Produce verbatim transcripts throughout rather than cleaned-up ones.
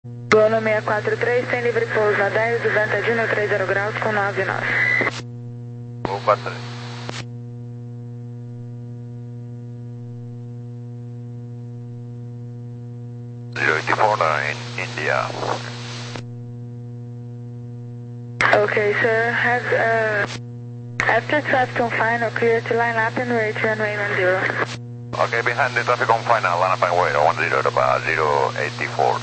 Gol no seis quatro três, tem livre pouso na dez, do Ventadino, três zero graus com nove nove. Gol quatro três. zero eight four in India. Okay, sir. Have, uh, after traffic on final, clear to line up and rate runway one zero. Okay, behind the traffic on final, line up and wait, one zero, zero eight four.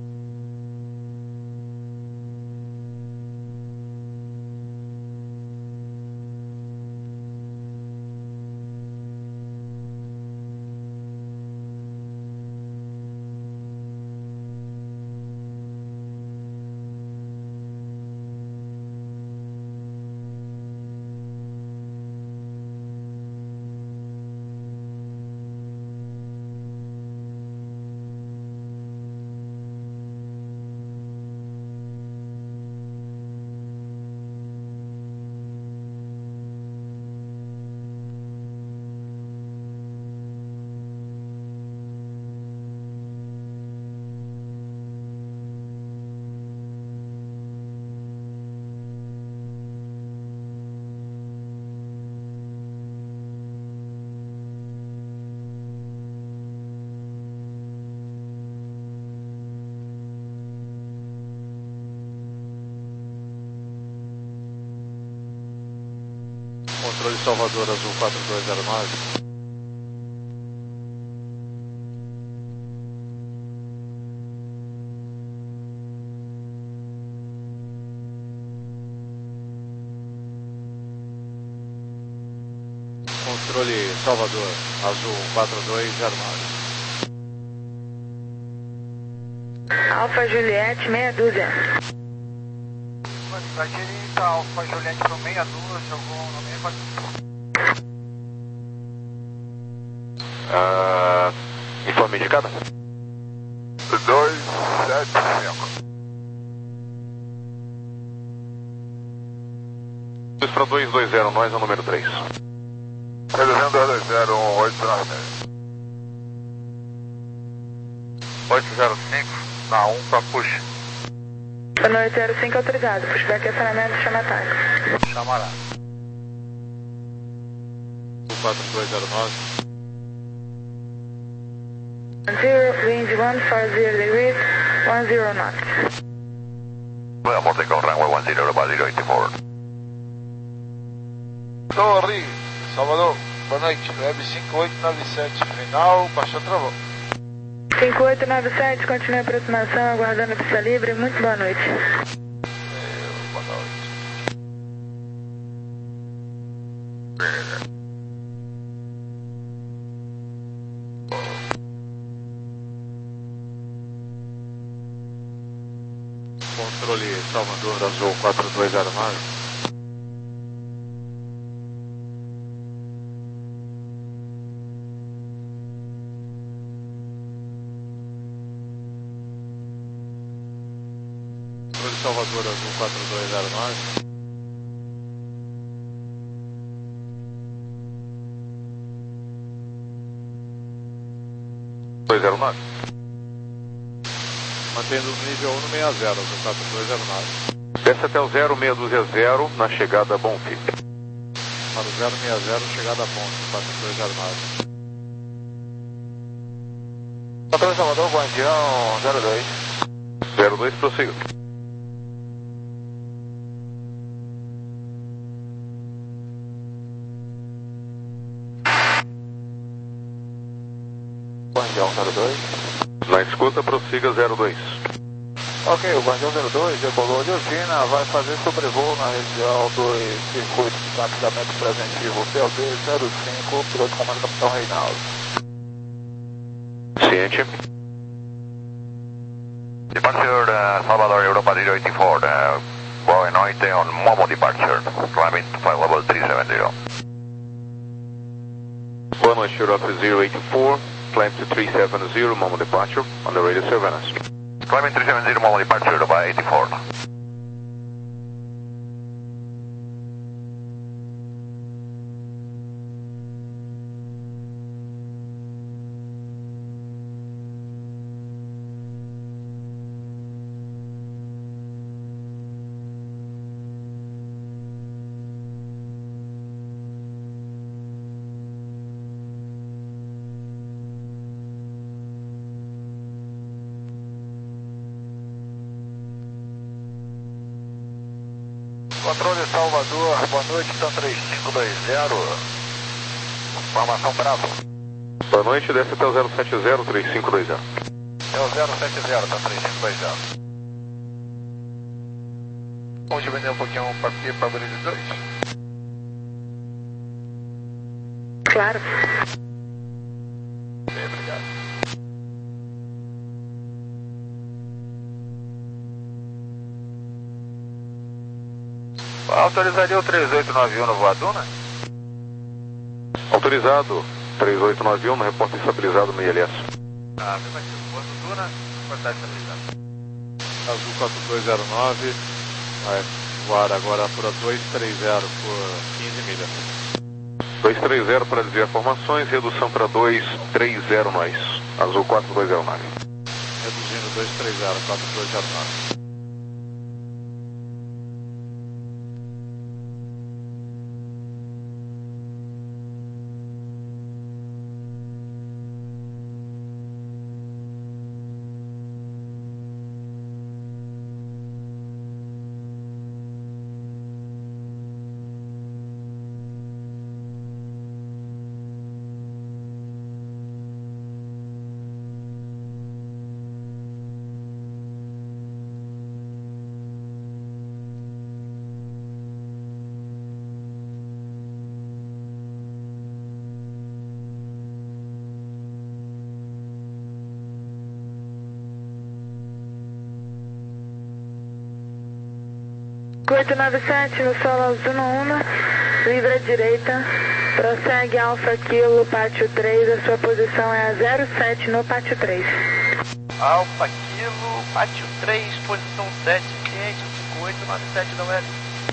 Controle Salvador Azul quatro dois zero nove. Controle Salvador Azul quatro dois zero nove. Alfa Juliette, meia dúzia. Vai direita, Alfa Juliette pro meia dúzia, jogou no meio quatro. Uh, informe indicada? dois sete cinco. dois para dois dois zero, nós é o número três. Reduzindo dois dois zero, um oito nove dez. oito zero cinco, na um para push. oito zero cinco autorizado, pushback e acionamento, chama ataque. Chamará. quatro dois zero nove. zero, wind one four zero degrees, one zero knots. Reporte con runway one zero para zero eight four. Torre, Salvador, boa noite. Web cinco oito nove sete, final, baixou, travou. cinco oito nove sete, continue a aproximação, aguardando pista livre, muito boa noite. É, boa noite. Controle Salvador Azul quatro dois zero nove. Controle Salvador Azul quatro dois zero nove. dois zero nove. Mantendo o nível um no seis zero, Azul quatro dois zero nove. Desce até o zero seis dois zero na chegada Bonfim. Para o zero seis zero, chegada a ponto, quatro dois zero nove. Controle Salvador, Guardião zero dois. zero dois, prossiga. Guardião zero dois. Na escuta, prossiga zero dois. Ok, o Guardião zero dois decolou de usina, vai fazer sobrevoo na região do circuito de captamento preventivo P L D zero cinco, piloto comando Capitão Reinaldo. Ciente. Departure uh, Salvador Europa zero eight four, uh, boa noite on Momo departure, climbing to flight level three seven zero. Boa noite Europa zero eight four, climb to three seven zero, Momo departure, on the radio surveillance. Climbing three seven zero, Momo departure, Europa eight four. Controle Salvador, boa noite, T A M três cinco dois zero. Formação Bravo. Boa noite, desce até o zero sete zero três cinco dois zero. É o zero sete zero, T A M três cinco dois zero. Vamos diminuir um pouquinho para aqui para abrir dois. Claro. Bem, obrigado. Autorizaria o três oito nove um no Voa Duna? Autorizado, três oito nove um no reporte estabilizado no I L S. Ah, mesmo aqui, Voa Duna, quantidade estabilizada. Azul quatro dois zero nove, vai voar agora para dois três zero por quinze milhas. dois três zero para desviar formações, redução para dois três zero nós. Azul quatro dois zero nove. Reduzindo dois três zero, quatro dois zero nove. oito nove sete no solo azul no Uno, livre à direita, prossegue Alfa Kilo, pátio três, a sua posição é a zero sete no pátio três. Alfa Kilo, pátio três, posição sete, cliente cinco oito nove sete não é?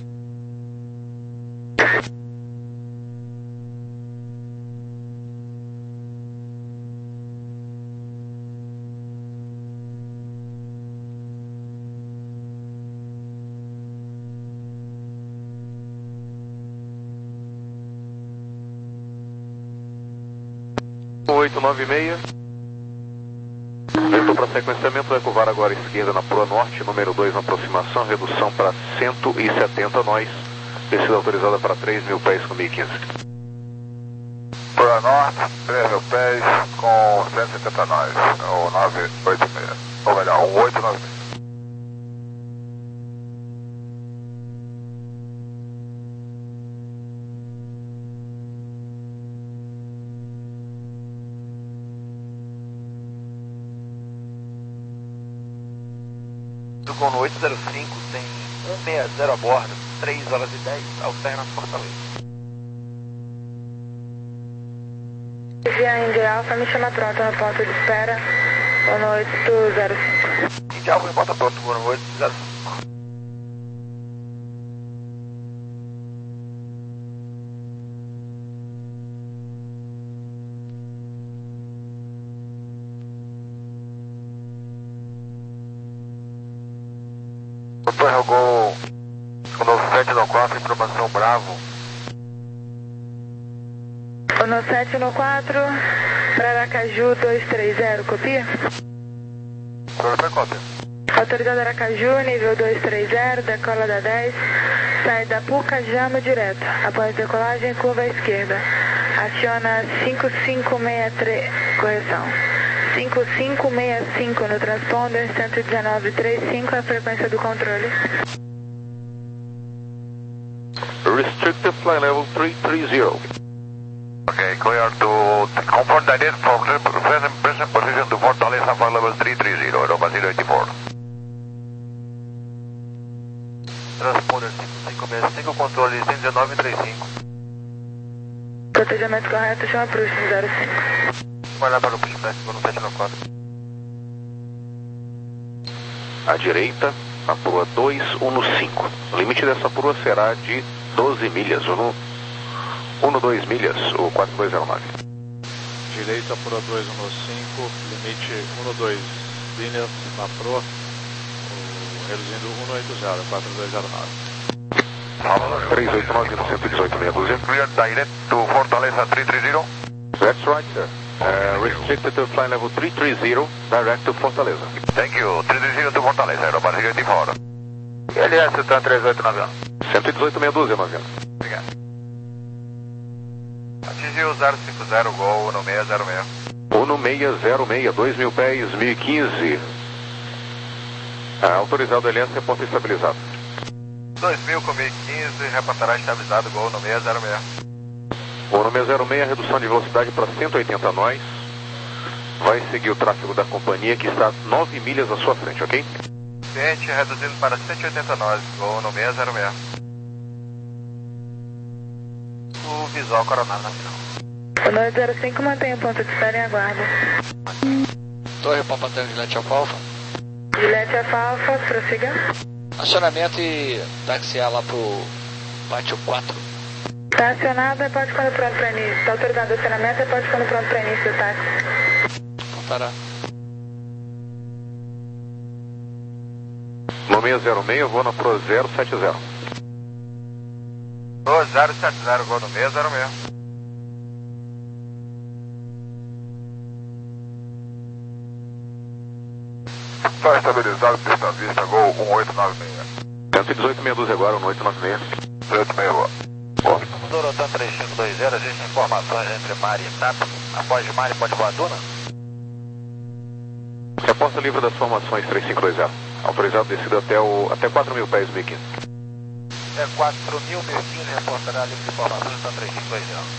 oito nove seis. Ventou para sequenciamento, vai curvar agora à esquerda na proa norte, número dois na aproximação, redução para cento e setenta nós, descida autorizada para três mil pés com mil e quinze. Proa norte, três mil pés com cento e setenta nós, ou nove oito seis, ou melhor, um oito nove seis. Com no oito zero cinco tem um seis zero a bordo, três horas e dez, alterna Fortaleza. Via Indy Alfa, me chama pronto na ponta de espera, no oito zero cinco. Indy Alfa em ponta pronto, no oito zero cinco. Doutor Helgol, o novo sete no quatro, informação Bravo. O no sete no quatro, para Aracaju dois três zero, copia? Foi cópia. Autorizado Aracaju, nível dois três zero, decola da dez, sai da Puca, Jama direto. Após decolagem, curva à esquerda. Aciona cinco cinco seis três, correção. cinco cinco seis cinco no transponder, cento e dezenove trinta e cinco, a frequência do controle. Restricted flight level three three zero. Okay, clear to confirm the date from present, present position to Fortaleza flight level three three zero, Europa zero eight four. Transponder cinco cinco seis cinco, controle cento e dezenove trinta e cinco. Cotejamento correto, chama Proust no zero cinco. Vai lá para o pushback, vou no sete no quatro. À direita, a proa dois um cinco. O limite dessa proa será de doze milhas, ou no doze milhas, o quatro dois zero nove. Direita, proa dois um cinco, limite um dois linhas na proa, reduzindo um oito zero, quatro dois zero nove. três oito nove no cento e dezoito meia dúzia. Clear direct to Fortaleza three three zero. That's right, sir. Uh, restricted to flight level three three zero, direct to Fortaleza. Thank you. three three zero to Fortaleza, Europa zero eight four. L S, T A M três oito nove um. cento e dezoito, meia dúzia, Noviano. Obrigado. Atingiu zero cinco zero, Gol no seis zero seis. Uno seis zero seis, dois mil pés, mil e quinze. Ah, autorizado L S, reporta estabilizado. dois mil com mil e quinze, reportará estabilizado, Gol no seis zero seis. Uno seis zero seis, redução de velocidade para cento e oitenta nós. Vai seguir o tráfego da companhia que está nove milhas à sua frente, ok? Cliente reduzindo para cento e oitenta nós, Gol no seis zero seis. O visual coronado na final. O nove zero cinco mantém o ponto de espera em aguardo. Torre Papa Tango Juliette Alfa Alfa. Juliette Alfa Alfa, prossiga. Acionamento e taxiar lá pro pátio quatro. Está acionada, pode quando pronto para início. Está autorizado o acionamento, pode quando pronto para início do táxi. Contará. No seis zero seis, vou na Pro zero sete zero. Pro zero sete zero, Gol no seis zero seis. Está estabilizado, pista vista, Gol um oito nove seis. cento e dezoito, meia dúzia agora, um oito nove seis. dezoito seis, boa. Dorotan três cinco dois zero, existem informações entre Mari e TAP. Após Mari, pode voar Duna? Reporta livre das formações três cinco dois zero. Autorizado descida até, o, até quatro mil pés, mil e quinze. É quatro mil, mil e quinze, reportará livre de informações, então três cinco dois zero.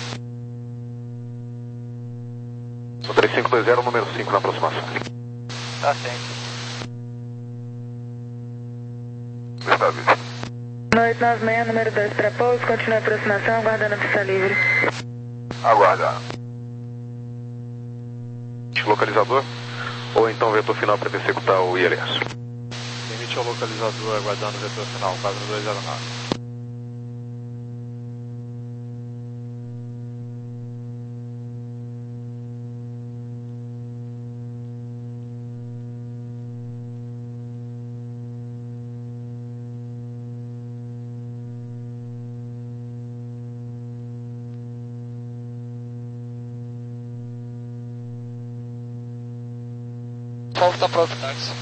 O três cinco dois zero, número cinco na aproximação. Tá ciente. Pista vista. No oito nove seis, número dois para pouso, continua a aproximação, aguardando a pista livre. Aguardar. Localizador, ou então vetor final para executar o I L S. Limite ao localizador, aguardando o vetor final, quatro dois zero nove. Paulo está pronto, táxi.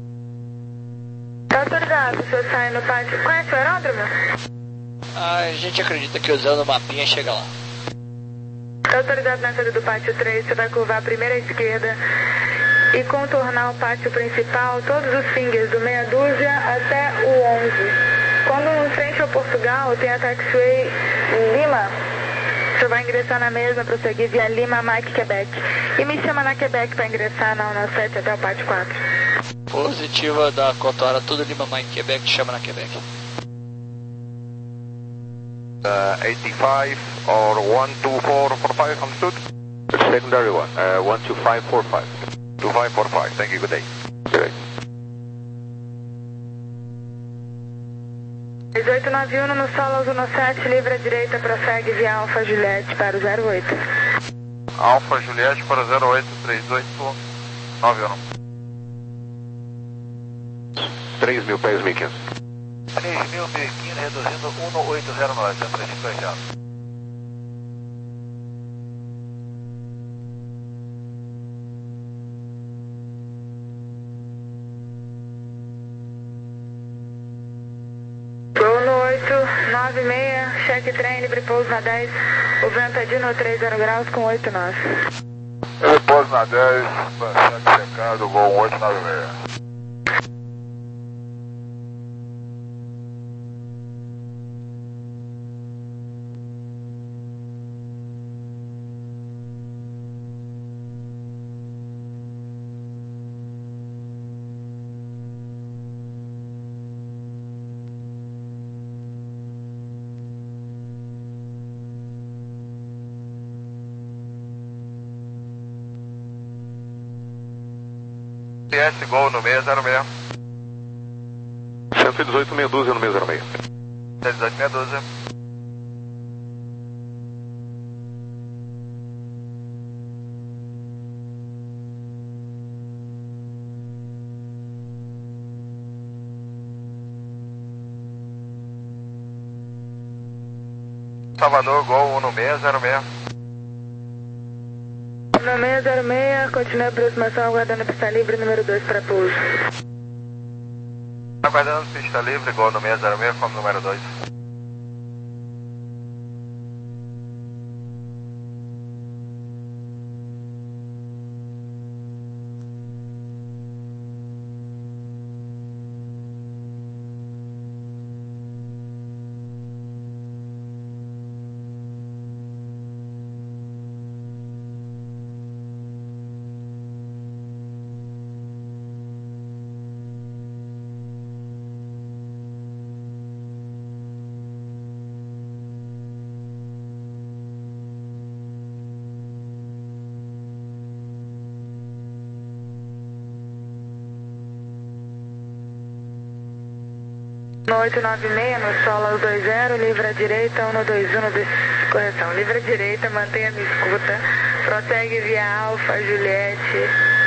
Está autorizado, o senhor sai no pátio. Conhece o aeródromo? A gente acredita que usando o mapinha chega lá. Está autorizado na saída do pátio três, você vai curvar a primeira esquerda e contornar o pátio principal, todos os fingers do meia dúzia até o onze. Quando em frente ao Portugal tem a taxiway Lima, você vai ingressar na mesma, prosseguir via Lima, Mike, Quebec. E me chama na Quebec para ingressar na Una sete até o pátio quatro. Positiva da Cotora, tudo Lima, Mike, Quebec, chama na Quebec. Uh, eighty-five or one two four four five, understood? Secondary one, uh, one two five four five. two five four five, thank you, good day. Great. dezoito nove um no Solos Una sete, livre à direita, prossegue via Alfa Juliette para o zero oito. Alfa Juliette para zero oito três oito nove um. três mil pés, mil e quinze. três mil, mil e quinze, reduzindo um oito zero nove, três cinco dois zero. Gol no oito nove seis, cheque trem, livre pouso na dez, o vento é de no três zero graus com oito nós. Ele pôs na dez, manchete secado, Gol um oito nove seis. P S Gol no seis zero seis. cento e dezoito, meia dúzia no seis zero seis. cento e dezoito, meia dúzia. Salvador, Gol um no seis zero seis. No seis zero seis, continua a aproximação, aguardando a pista livre, número dois para pouso. Aguardando pista livre, Gol no seis zero seis, como número dois. oito nove seis, no solo aos dois zero, livre à direita, um dois um, de... correção, livre à direita, mantenha-me escuta, prossegue via Alfa, Juliette,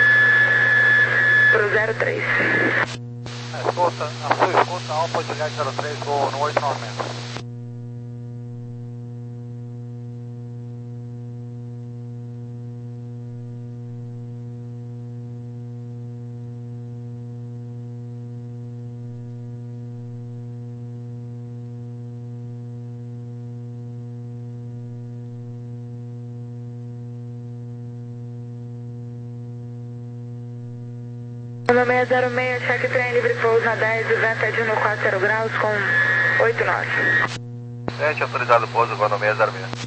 pro zero três. A escuta, a sua escuta, Alfa, Juliette zero três, vou no oito nove seis. No seis zero seis, cheque trem livre pouso na dez, o vento é de um quatro zero graus com oito nove. Sete, autorizado pouso, vou no seis zero seis.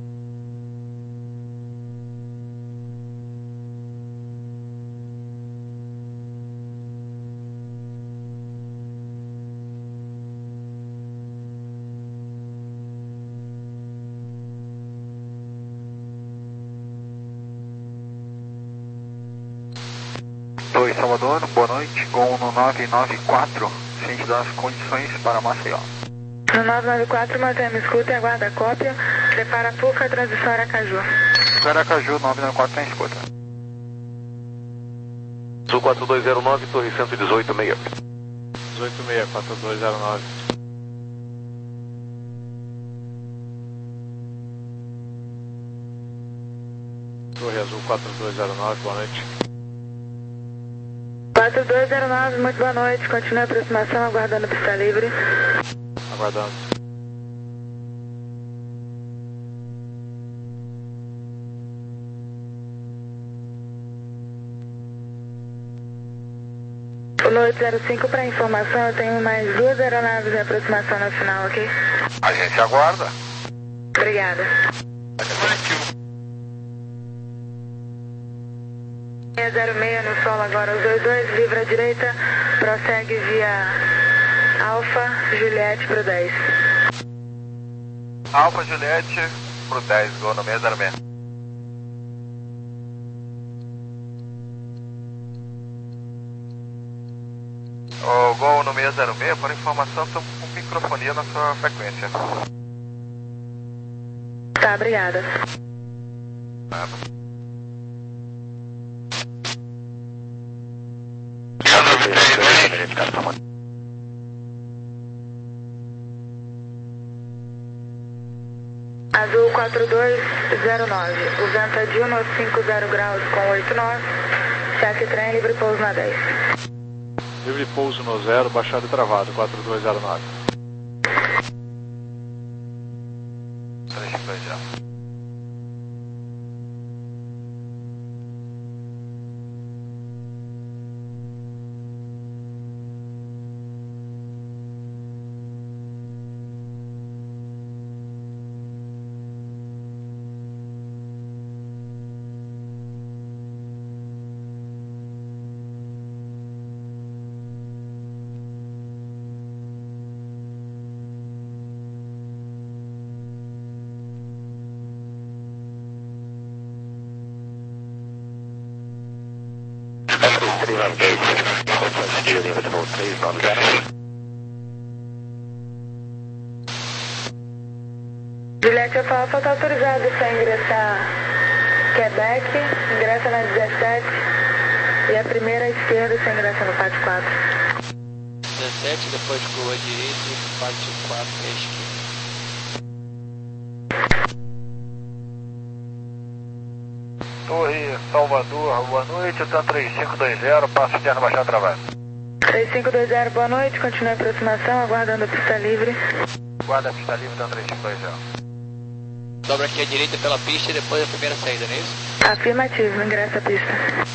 Oi, Salvador, boa noite, Gol no nove nove quatro, ciente das condições para Maceió. No nove nove quatro, mantém-me escuta e aguarda a cópia, prepara a Puca, transição Aracaju. Aracaju, nove nove quatro, tem escuta. Sul quatro dois zero nove, torre cento e dezoito seis. dezoito seis, quatro dois zero nove. Torre Azul quatro dois zero nove, boa noite. quatro dois zero nove, muito boa noite. Continue a aproximação, aguardando pista livre. Aguardando. O oito zero cinco, para informação, eu tenho mais duas aeronaves em aproximação na final, ok? A gente aguarda. Obrigada. seis zero seis no solo agora, os dois dois, livre à direita, prossegue via Alfa, Juliette pro dez. Alfa, Juliette pro dez, gol no seis zero seis. O gol no seis zero seis, por informação, estou com microfonia na sua frequência. Tá, obrigada. Nada. Azul quatro dois zero nove, o vento é de um cinco zero graus com oito nove, cheque trem, livre pouso na dez. Livre pouso no zero, baixado e travado, quatro dois zero nove. três dois já. Juliette Alfa está autorizado para ingressar Quebec, ingressa na dezessete e a primeira à esquerda você ingressa no pátio quatro. dezessete, depois curva direita e pátio quatro à esquerda. Torre Salvador, boa noite, tá três cinco dois zero, passo externo baixado travado. três cinco dois zero, boa noite, continue a aproximação, aguardando a pista livre. Guarda a pista livre, tá três cinco dois zero. Dobra aqui à direita pela pista e depois a primeira saída, não é isso? Afirmativo, ingressa a pista.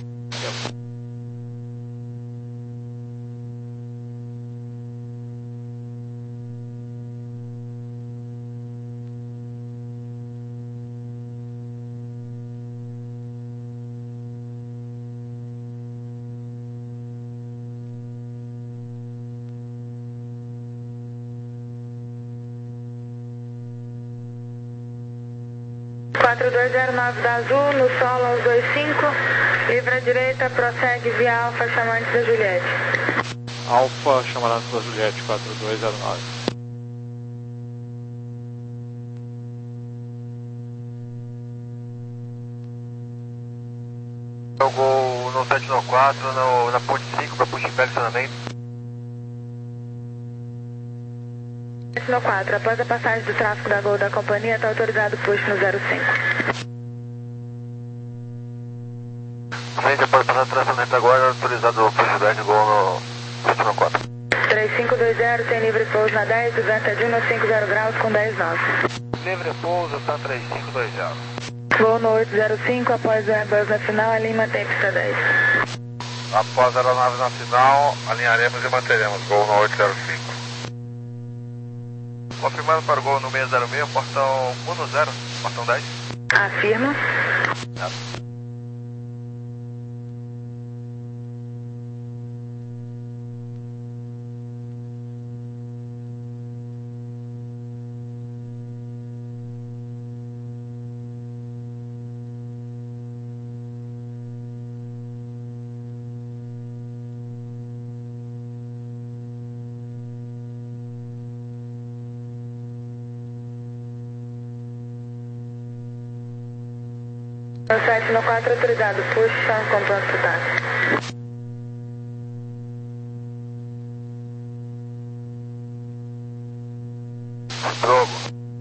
quatro dois zero nove da Azul, no solo aos dois cinco, livre à direita, prossegue via Alfa, chamante da Juliette. Alfa, chamando da Juliette quatro dois zero nove. Eu vou no sete nove quatro, no, na ponte cinco para puxar estacionamento. sete nove quatro, após a passagem do tráfego da Gol da companhia, está autorizado o push no zero cinco. Frente, após passar o estacionamento agora, autorizado o push dez de Gol no sete nove quatro. três cinco dois zero, tem livre pouso na dez, o vento é de um a cinco zero graus com dez nove. Livre pouso, está três cinco dois zero. Voo no oito zero cinco, após o Airbus na final, a Lima tem pista dez. Após a aeronave na final, alinharemos e manteremos. Gol no oito zero cinco. Confirmando para o Gol no seis zero seis, portão um zero, portão dez. Afirma. É. sete nove quatro, autorizado, puxa, com ponto total. Drogo.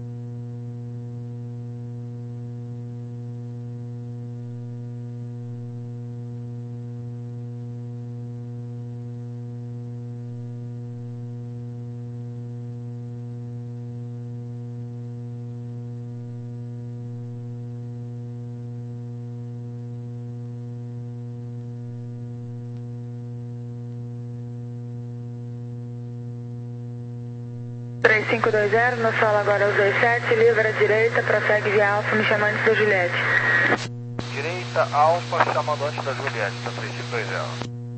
três cinco dois zero, no solo agora os dois sete, livre à direita, prossegue via Alfa, me chamando da Juliette. Direita, Alfa, chamando antes da Juliette, tá três cinco dois zero.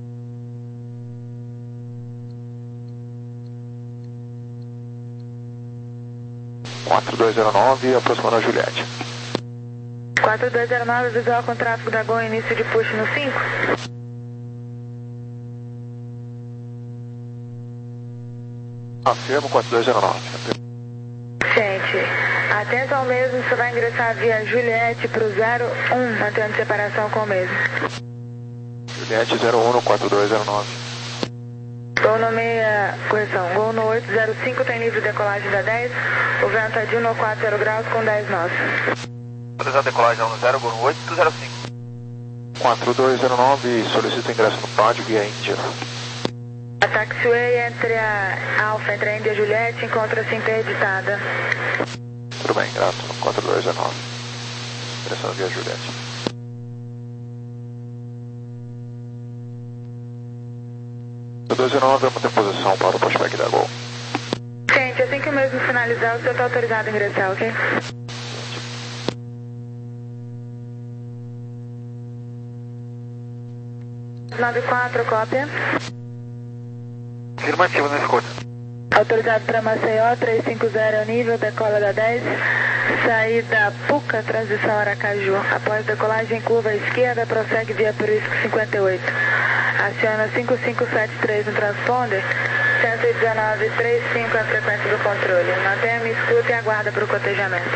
quatro dois zero nove, aproximando a Juliette. quatro dois zero nove, visual com tráfego da Gol, início de push no cinco. Afirmo quatro dois zero nove. Gente, atento ao mesmo, você vai ingressar via Juliette para o zero um, mantendo separação com o mesmo. Juliette zero um no quatro dois zero nove. Gol no meia, correção, Gol no oito zero cinco, tem livre decolagem da dez, o vento é de um a quatro zero graus com dez nove. Autorizado decolagem um zero, Gol no oito zero cinco. quatro dois zero nove, solicito ingresso no pódio via Índia. A taxiway entre a Alfa, entre a Índia e a Juliette, encontra-se interditada. Tudo bem, grato, quatro dois zero nove. Ingressando via Juliette. quatro dois zero nove, vamos ter posição para o pushback da Gol. Gente, assim que o mesmo finalizar, o senhor está autorizado a ingressar, ok? nove quatro, cópia. Afirmativo, não escuta. Autorizado para Maceió, trezentos e cinquenta, nível, decola da dez, saída Puca, transição Aracaju. Após decolagem, curva à esquerda, prossegue via Perisco cinquenta e oito. Aciona cinco cinco sete três no transponder, cento e dezenove ponto trinta e cinco a frequência do controle. Mantenha-me escuta e aguarda para o cotejamento.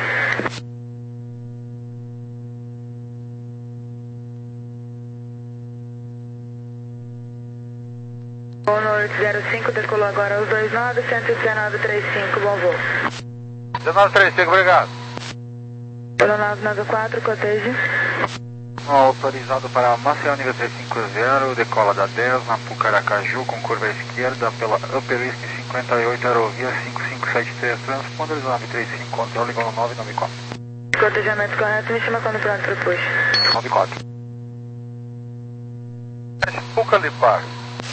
Gol no oito zero cinco, decolou agora aos dois nove, cento e dezenove ponto trinta e cinco, bom voo. dezenove trinta e cinco, obrigado. Pelo nove nove quatro, cotejo. Autorizado para Maceió nível trezentos e cinquenta, decola da dez, na Pucaracaju, com curva à esquerda, pela Upper East cinquenta e oito, aerovia cinco cinco sete três, transponder nove três cinco, controle igual nove nove quatro. Cotejamento correto, me chama quando pronto para o push. nove quatro. Pucaracaju.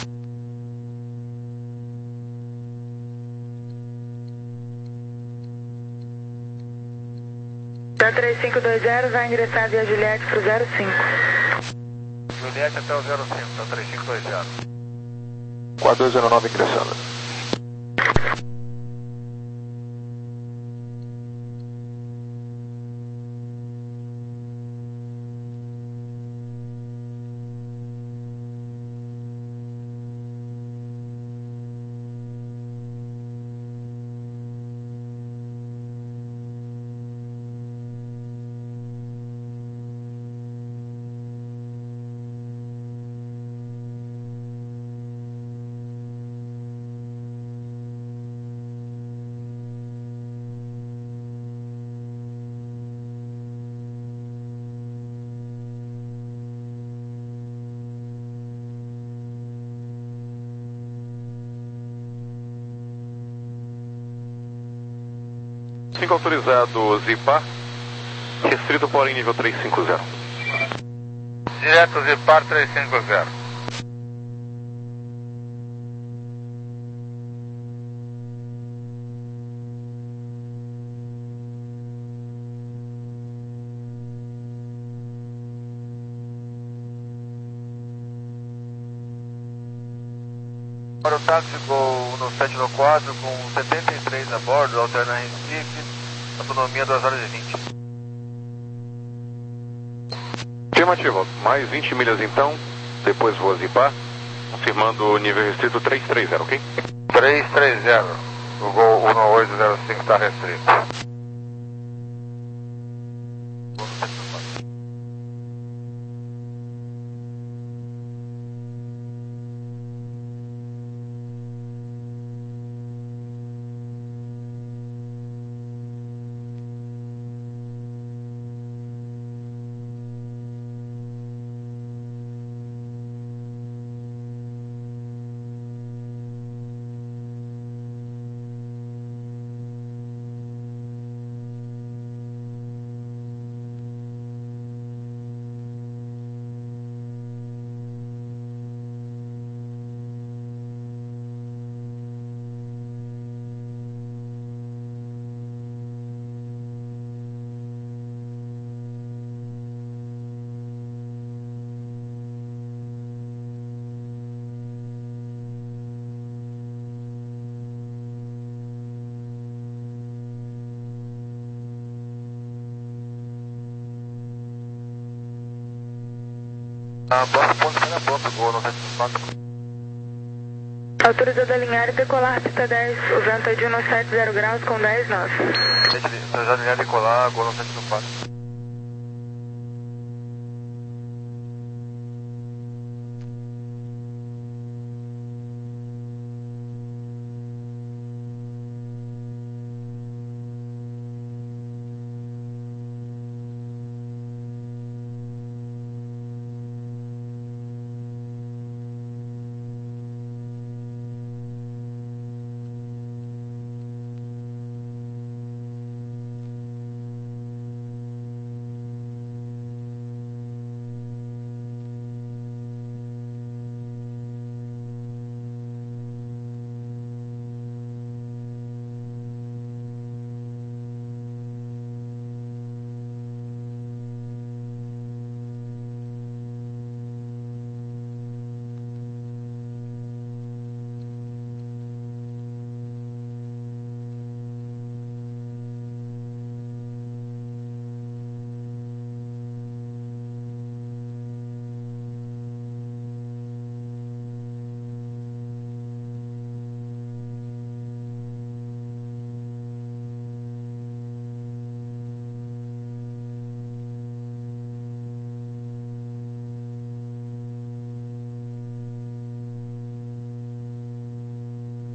Da três cinco dois zero, vai ingressar via Juliette para o zero cinco. Juliette até o zero cinco, tá três cinco dois zero. quatro dois zero nove ingressando. cinco autorizado Zipar, restrito porém nível trezentos e cinquenta. Direto Zipar trezentos e cinquenta. Para o táxi Gol no sete no quatro com setenta e três a bordo, alterna Recife, autonomia duas horas e vinte. Afirmativo, mais vinte milhas então, depois vou Zipar, confirmando o nível restrito trezentos e trinta, ok? trezentos e trinta, o Gol um oito zero cinco está restrito. Ah, próximo ponto para a ponta, Gol no sete no quatro. Autorizado a alinhar e decolar pista dez, o vento é de um sete zero graus com dez nós. Autorizado a alinhar e decolar, Gol no sete no quatro.